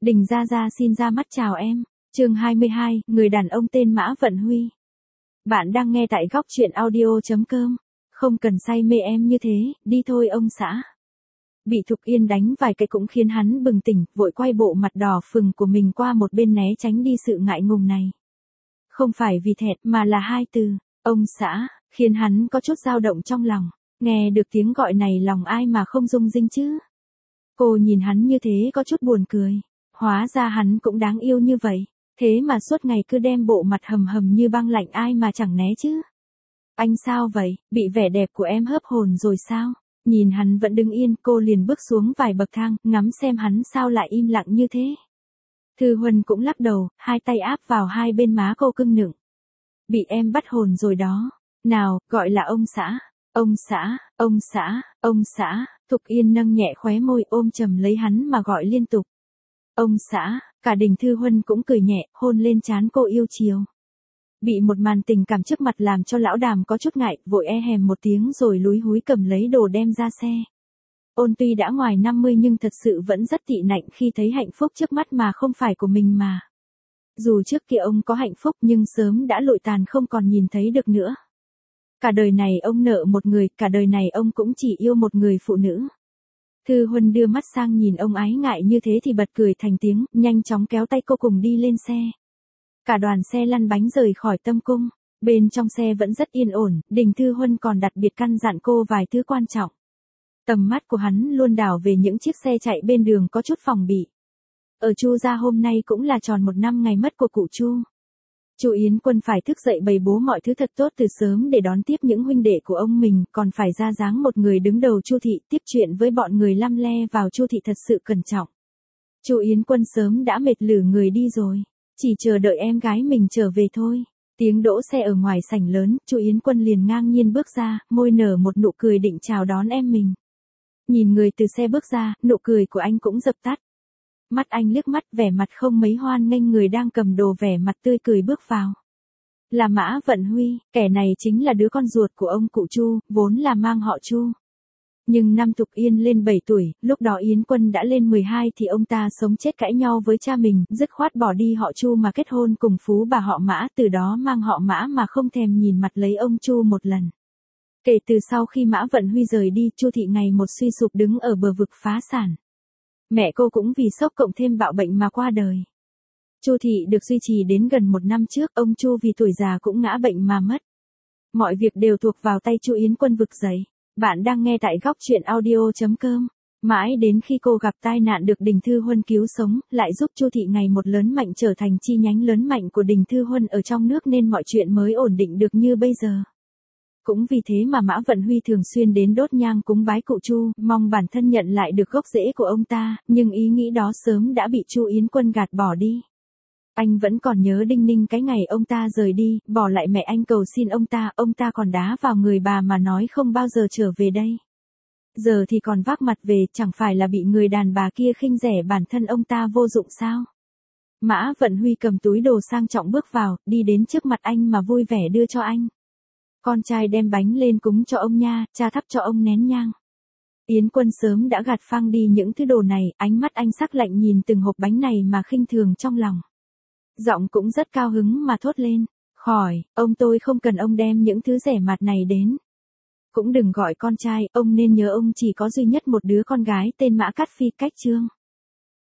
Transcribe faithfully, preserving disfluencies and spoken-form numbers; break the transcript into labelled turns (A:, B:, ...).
A: Đình Gia Gia xin ra mắt chào em. Chương hai mươi hai, người đàn ông tên Mã Vận Huy. Bạn đang nghe tại góc truyện audio chấm com. Không cần say mê em như thế, đi thôi ông xã. Bị Thục Yên đánh vài cái cũng khiến hắn bừng tỉnh, vội quay bộ mặt đỏ phừng của mình qua một bên né tránh đi sự ngại ngùng này. Không phải vì thẹn mà là hai từ, ông xã, khiến hắn có chút dao động trong lòng. Nghe được tiếng gọi này lòng ai mà không rung rinh chứ. Cô nhìn hắn như thế có chút buồn cười. Hóa ra hắn cũng đáng yêu như vậy. Thế mà suốt ngày cứ đem bộ mặt hầm hầm như băng lạnh ai mà chẳng né chứ. Anh sao vậy, bị vẻ đẹp của em hớp hồn rồi sao? Nhìn hắn vẫn đứng yên, cô liền bước xuống vài bậc thang, ngắm xem hắn sao lại im lặng như thế. Thư Huân cũng lắc đầu, hai tay áp vào hai bên má cô cưng nựng. Bị em bắt hồn rồi đó. Nào, gọi là ông xã. Ông xã, ông xã, ông xã. Thục Yên nâng nhẹ khóe môi ôm chầm lấy hắn mà gọi liên tục. Ông xã, cả Đình Thư Huân cũng cười nhẹ, hôn lên trán cô yêu chiều. Bị một màn tình cảm trước mặt làm cho lão Đàm có chút ngại, vội e hèm một tiếng rồi lúi húi cầm lấy đồ đem ra xe. Ôn tuy đã ngoài năm mươi nhưng thật sự vẫn rất tị nạnh khi thấy hạnh phúc trước mắt mà không phải của mình mà. Dù trước kia ông có hạnh phúc nhưng sớm đã lụi tàn không còn nhìn thấy được nữa. Cả đời này ông nợ một người, cả đời này ông cũng chỉ yêu một người phụ nữ. Thư Huân đưa mắt sang nhìn ông ái ngại như thế thì bật cười thành tiếng, nhanh chóng kéo tay cô cùng đi lên xe. Cả đoàn xe lăn bánh rời khỏi Tâm Cung, bên trong xe vẫn rất yên ổn, Đình Thư Huân còn đặc biệt căn dặn cô vài thứ quan trọng. Tầm mắt của hắn luôn đảo về những chiếc xe chạy bên đường có chút phòng bị. Ở Chu gia hôm nay cũng là tròn một năm ngày mất của cụ Chu. Chu Yến Quân phải thức dậy bày bố mọi thứ thật tốt từ sớm để đón tiếp những huynh đệ của ông mình, còn phải ra dáng một người đứng đầu Chu thị tiếp chuyện với bọn người lăm le vào Chu thị thật sự cẩn trọng. Chu Yến Quân sớm đã mệt lử người đi rồi, chỉ chờ đợi em gái mình trở về thôi. Tiếng đỗ xe ở ngoài sảnh lớn, Chu Yến Quân liền ngang nhiên bước ra, môi nở một nụ cười định chào đón em mình. Nhìn người từ xe bước ra, nụ cười của anh cũng dập tắt. Mắt anh liếc mắt vẻ mặt không mấy hoan nghênh người đang cầm đồ vẻ mặt tươi cười bước vào. Là Mã Vận Huy, kẻ này chính là đứa con ruột của ông cụ Chu, vốn là mang họ Chu. Nhưng năm Thục Yên lên bảy tuổi, lúc đó Yến Quân đã lên mười hai thì ông ta sống chết cãi nhau với cha mình, dứt khoát bỏ đi họ Chu mà kết hôn cùng phú bà họ Mã, từ đó mang họ Mã mà không thèm nhìn mặt lấy ông Chu một lần. Kể từ sau khi Mã Vận Huy rời đi, Chu thị ngày một suy sụp đứng ở bờ vực phá sản. Mẹ cô cũng vì sốc cộng thêm bạo bệnh mà qua đời. Chu thị được duy trì đến gần một năm trước, ông Chu vì tuổi già cũng ngã bệnh mà mất. Mọi việc đều thuộc vào tay Chu Yến Quân vực dậy. Bạn đang nghe tại góc truyện audio chấm com. Mãi đến khi cô gặp tai nạn được Đình Thư Huân cứu sống, lại giúp Chu thị ngày một lớn mạnh trở thành chi nhánh lớn mạnh của Đình Thư Huân ở trong nước nên mọi chuyện mới ổn định được như bây giờ. Cũng vì thế mà Mã Vận Huy thường xuyên đến đốt nhang cúng bái cụ Chu, mong bản thân nhận lại được gốc rễ của ông ta, nhưng ý nghĩ đó sớm đã bị Chu Yến Quân gạt bỏ đi. Anh vẫn còn nhớ đinh ninh cái ngày ông ta rời đi, bỏ lại mẹ anh cầu xin ông ta, ông ta còn đá vào người bà mà nói không bao giờ trở về đây. Giờ thì còn vác mặt về, chẳng phải là bị người đàn bà kia khinh rẻ bản thân ông ta vô dụng sao? Mã Vận Huy cầm túi đồ sang trọng bước vào, đi đến trước mặt anh mà vui vẻ đưa cho anh. Con trai đem bánh lên cúng cho ông nha, cha thắp cho ông nén nhang. Yến Quân sớm đã gạt phăng đi những thứ đồ này, ánh mắt anh sắc lạnh nhìn từng hộp bánh này mà khinh thường trong lòng. Giọng cũng rất cao hứng mà thốt lên, khỏi, ông tôi không cần ông đem những thứ rẻ mạt này đến. Cũng đừng gọi con trai, ông nên nhớ ông chỉ có duy nhất một đứa con gái tên Mã Cát Phi Cách Trương.